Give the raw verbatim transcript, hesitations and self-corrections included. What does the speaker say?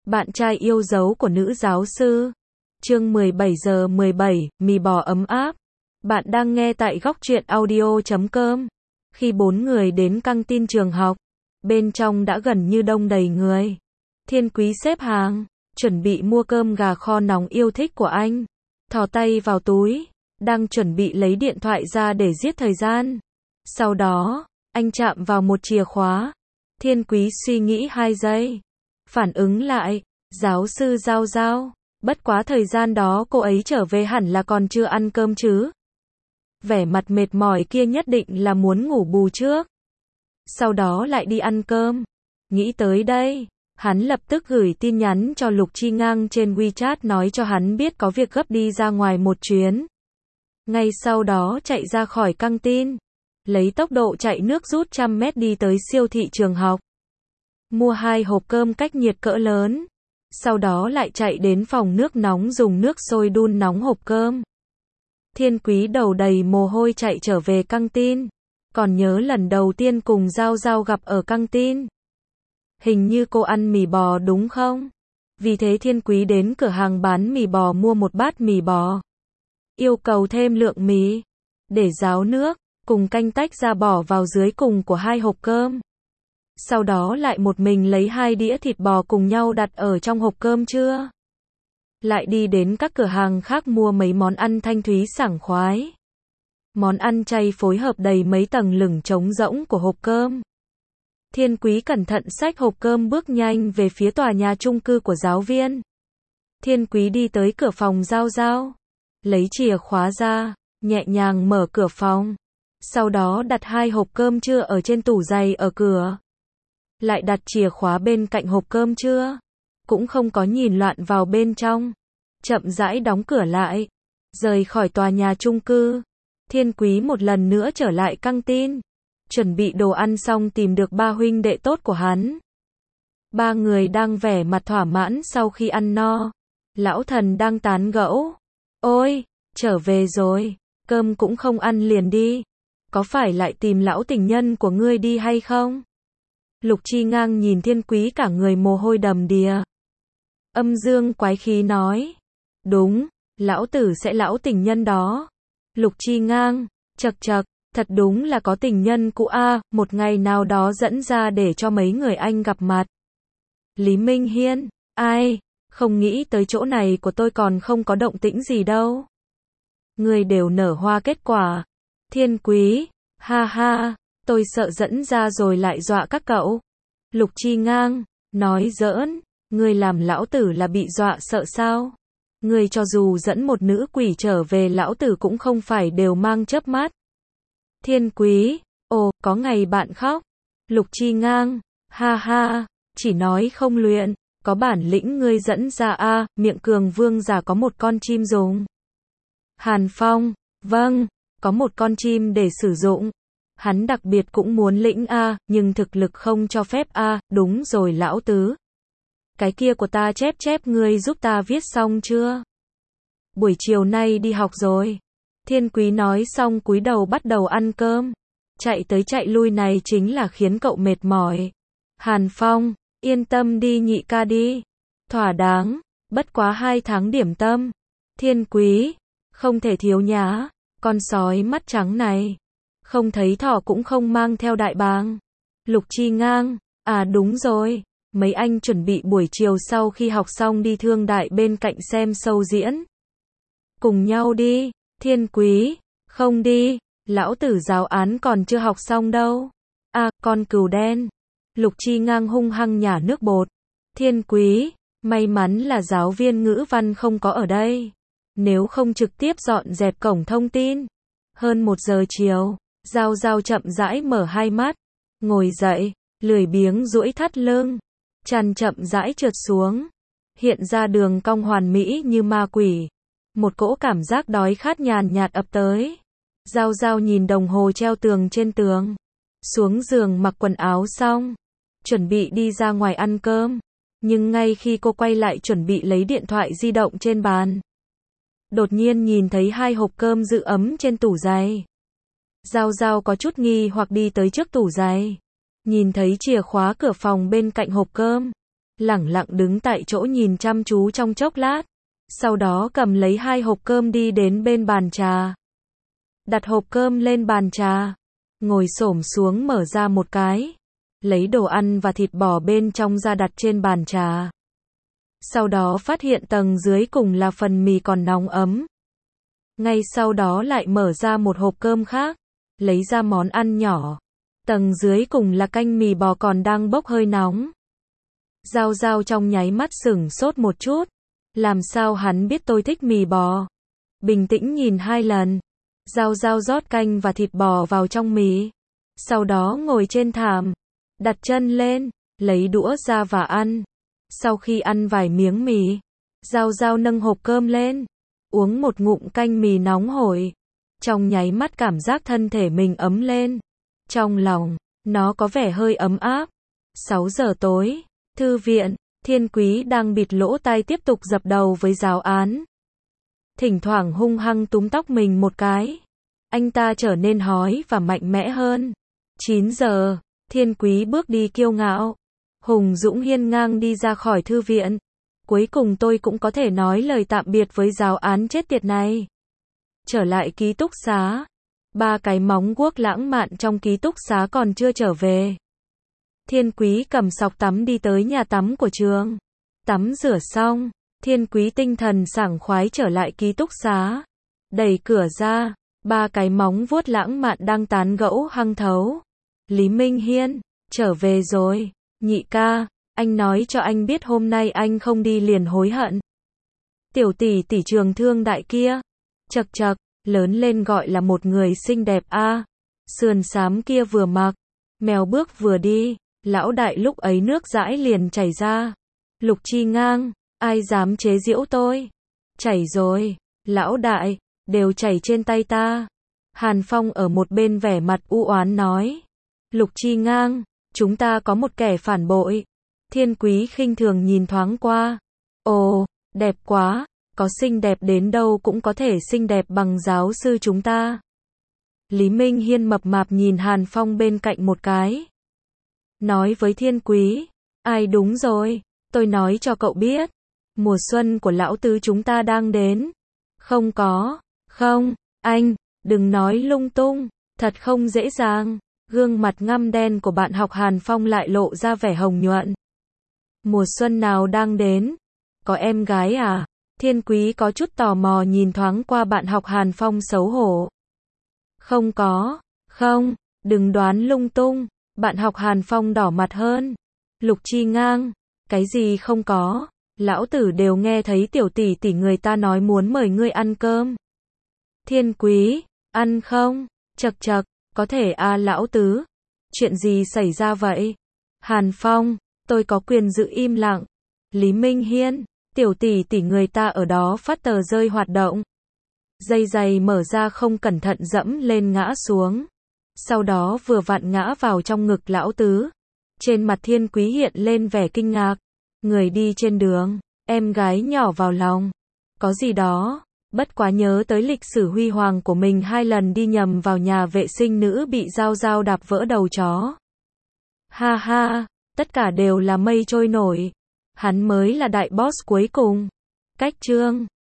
Bạn trai yêu dấu của nữ giáo sư. Chương mười bảy giờ mười bảy, mì bò ấm áp. Bạn đang nghe tại góc truyện audio chấm com. Khi bốn người đến căng tin trường học, bên trong đã gần như đông đầy người. Thiên Quý xếp hàng, chuẩn bị mua cơm gà kho nóng yêu thích của anh. Thò tay vào túi, đang chuẩn bị lấy điện thoại ra để giết thời gian. Sau đó, anh chạm vào một chìa khóa. Thiên Quý suy nghĩ hai giây. Phản ứng lại, giáo sư Giao Giao. Bất quá thời gian đó cô ấy trở về hẳn là còn chưa ăn cơm chứ. Vẻ mặt mệt mỏi kia nhất định là muốn ngủ bù trước. Sau đó lại đi ăn cơm. Nghĩ tới đây, hắn lập tức gửi tin nhắn cho Lục Chi Ngang trên WeChat nói cho hắn biết có việc gấp đi ra ngoài một chuyến. Ngay sau đó chạy ra khỏi căng tin. Lấy tốc độ chạy nước rút trăm mét đi tới siêu thị trường học. Mua hai hộp cơm cách nhiệt cỡ lớn. Sau đó lại chạy đến phòng nước nóng dùng nước sôi đun nóng hộp cơm. Thiên Quý đầu đầy mồ hôi chạy trở về căng tin. Còn nhớ lần đầu tiên cùng Giao Giao gặp ở căng tin. Hình như cô ăn mì bò đúng không? Vì thế Thiên Quý đến cửa hàng bán mì bò mua một bát mì bò. Yêu cầu thêm lượng mì. Để ráo nước, cùng canh tách ra bỏ vào dưới cùng của hai hộp cơm. Sau đó lại một mình lấy hai đĩa thịt bò cùng nhau đặt ở trong hộp cơm trưa. Lại đi đến các cửa hàng khác mua mấy món ăn thanh thúy sảng khoái. Món ăn chay phối hợp đầy mấy tầng lửng trống rỗng của hộp cơm. Thiên Quý cẩn thận xách hộp cơm bước nhanh về phía tòa nhà chung cư của giáo viên. Thiên Quý đi tới cửa phòng Giao Giao. Lấy chìa khóa ra, nhẹ nhàng mở cửa phòng. Sau đó đặt hai hộp cơm trưa ở trên tủ giày ở cửa. Lại đặt chìa khóa bên cạnh hộp cơm trưa. Cũng không có nhìn loạn vào bên trong. Chậm rãi đóng cửa lại. Rời khỏi tòa nhà chung cư. Thiên Quý một lần nữa trở lại căng tin. Chuẩn bị đồ ăn xong tìm được ba huynh đệ tốt của hắn. Ba người đang vẻ mặt thỏa mãn sau khi ăn no. Lão Thần đang tán gẫu. Ôi, trở về rồi. Cơm cũng không ăn liền đi. Có phải lại tìm lão tình nhân của ngươi đi hay không? Lục Chi Ngang nhìn Thiên Quý cả người mồ hôi đầm đìa. Âm dương quái khí nói. Đúng, lão tử sẽ lão tình nhân đó. Lục Chi Ngang, chậc chậc, thật đúng là có tình nhân cũ a, một ngày nào đó dẫn ra để cho mấy người anh gặp mặt. Lý Minh Hiên, ai, không nghĩ tới chỗ này của tôi còn không có động tĩnh gì đâu. Người đều nở hoa kết quả. Thiên Quý, ha ha. Tôi sợ dẫn ra rồi lại dọa các cậu. Lục Chi Ngang, nói giỡn, ngươi làm lão tử là bị dọa sợ sao? Ngươi cho dù dẫn một nữ quỷ trở về lão tử cũng không phải đều mang chớp mắt. Thiên Quý, ồ, có ngày bạn khóc. Lục Chi Ngang, ha ha, chỉ nói không luyện, có bản lĩnh ngươi dẫn ra a, miệng cường vương giả có một con chim dùng. Hàn Phong, vâng, có một con chim để sử dụng. Hắn đặc biệt cũng muốn lĩnh a, nhưng thực lực không cho phép a, đúng rồi lão tứ. Cái kia của ta chép chép ngươi giúp ta viết xong chưa? Buổi chiều nay đi học rồi. Thiên Quý nói xong cúi đầu bắt đầu ăn cơm. Chạy tới chạy lui này chính là khiến cậu mệt mỏi. Hàn Phong, yên tâm đi nhị ca đi. Thỏa đáng, bất quá hai tháng điểm tâm. Thiên Quý, không thể thiếu nhá, con sói mắt trắng này. Không thấy thỏ cũng không mang theo đại bàng. Lục Chi Ngang, à đúng rồi, mấy anh chuẩn bị buổi chiều sau khi học xong đi thương đại bên cạnh xem show diễn. Cùng nhau đi. Thiên Quý, không đi, lão tử giáo án còn chưa học xong đâu. À, con cừu đen. Lục Chi Ngang hung hăng nhả nước bột. Thiên Quý, may mắn là giáo viên ngữ văn không có ở đây. Nếu không trực tiếp dọn dẹp cổng thông tin. Hơn một giờ chiều. Giao Giao chậm rãi mở hai mắt, ngồi dậy, lười biếng duỗi thắt lưng, chăn chậm rãi trượt xuống, hiện ra đường cong hoàn mỹ như ma quỷ. Một cỗ cảm giác đói khát nhàn nhạt ập tới. Giao Giao nhìn đồng hồ treo tường trên tường, xuống giường mặc quần áo xong, chuẩn bị đi ra ngoài ăn cơm, nhưng ngay khi cô quay lại chuẩn bị lấy điện thoại di động trên bàn, đột nhiên nhìn thấy hai hộp cơm giữ ấm trên tủ giày. Giao Giao có chút nghi hoặc đi tới trước tủ giày. Nhìn thấy chìa khóa cửa phòng bên cạnh hộp cơm. lẳng lặng đứng tại chỗ nhìn chăm chú trong chốc lát. Sau đó cầm lấy hai hộp cơm đi đến bên bàn trà. Đặt hộp cơm lên bàn trà. Ngồi xổm xuống mở ra một cái. Lấy đồ ăn và thịt bò bên trong ra đặt trên bàn trà. Sau đó phát hiện tầng dưới cùng là phần mì còn nóng ấm. Ngay sau đó lại mở ra một hộp cơm khác. Lấy ra món ăn nhỏ. Tầng dưới cùng là canh mì bò còn đang bốc hơi nóng. Giao Giao trong nháy mắt sửng sốt một chút. Làm sao hắn biết tôi thích mì bò? Bình tĩnh nhìn hai lần. Giao Giao rót canh và thịt bò vào trong mì. Sau đó ngồi trên thảm. Đặt chân lên. Lấy đũa ra và ăn. Sau khi ăn vài miếng mì. Giao Giao nâng hộp cơm lên. Uống một ngụm canh mì nóng hổi. Trong nháy mắt cảm giác thân thể mình ấm lên. Trong lòng, nó có vẻ hơi ấm áp. sáu giờ tối. Thư viện. Thiên Quý đang bịt lỗ tai tiếp tục dập đầu với giáo án. Thỉnh thoảng hung hăng túm tóc mình một cái. Anh ta trở nên hói và mạnh mẽ hơn. chín giờ. Thiên Quý bước đi kiêu ngạo. Hùng dũng hiên ngang đi ra khỏi thư viện. Cuối cùng tôi cũng có thể nói lời tạm biệt với giáo án chết tiệt này. Trở lại ký túc xá. Ba cái móng guốc lãng mạn trong ký túc xá còn chưa trở về. Thiên Quý cầm sọc tắm đi tới nhà tắm của trường. Tắm rửa xong, Thiên Quý tinh thần sảng khoái trở lại ký túc xá. Đẩy cửa ra, ba cái móng vuốt lãng mạn đang tán gẫu hăng thấu. Lý Minh Hiên, trở về rồi. Nhị ca, anh nói cho anh biết hôm nay anh không đi liền hối hận. Tiểu tỷ tỷ trường thương đại kia. Chậc chậc, lớn lên gọi là một người xinh đẹp a. À. Sườn xám kia vừa mặc, mèo bước vừa đi, lão đại lúc ấy nước dãi liền chảy ra. Lục Chi Ngang, ai dám chế giễu tôi? Chảy rồi, lão đại, đều chảy trên tay ta. Hàn Phong ở một bên vẻ mặt u oán nói. Lục Chi Ngang, chúng ta có một kẻ phản bội. Thiên Quý khinh thường nhìn thoáng qua. Ồ, đẹp quá, có xinh đẹp đến đâu cũng có thể xinh đẹp bằng giáo sư chúng ta. Lý Minh Hiên mập mạp nhìn Hàn Phong bên cạnh một cái. Nói với Thiên Quý, ai đúng rồi, tôi nói cho cậu biết. Mùa xuân của lão tứ chúng ta đang đến. Không có, không, anh, đừng nói lung tung, thật không dễ dàng. Gương mặt ngăm đen của bạn học Hàn Phong lại lộ ra vẻ hồng nhuận. Mùa xuân nào đang đến? Có em gái à? Thiên Quý có chút tò mò nhìn thoáng qua bạn học Hàn Phong xấu hổ. Không có, không, đừng đoán lung tung. Bạn học Hàn Phong đỏ mặt hơn. Lục Chi Ngang, cái gì không có? Lão tử đều nghe thấy tiểu tỷ tỷ người ta nói muốn mời ngươi ăn cơm. Thiên Quý, ăn không? Chậc chậc, có thể à lão tứ. Chuyện gì xảy ra vậy? Hàn Phong, tôi có quyền giữ im lặng. Lý Minh Hiên, tiểu tỷ tỷ người ta ở đó phát tờ rơi hoạt động. Dây giày mở ra không cẩn thận dẫm lên ngã xuống. Sau đó vừa vặn ngã vào trong ngực lão tứ. Trên mặt Thiên Quý hiện lên vẻ kinh ngạc. Người đi trên đường, em gái nhỏ vào lòng. Có gì đó, bất quá nhớ tới lịch sử huy hoàng của mình hai lần đi nhầm vào nhà vệ sinh nữ bị Giao Giao đạp vỡ đầu chó. Ha ha, tất cả đều là mây trôi nổi. Hắn mới là đại boss cuối cùng. Cách chương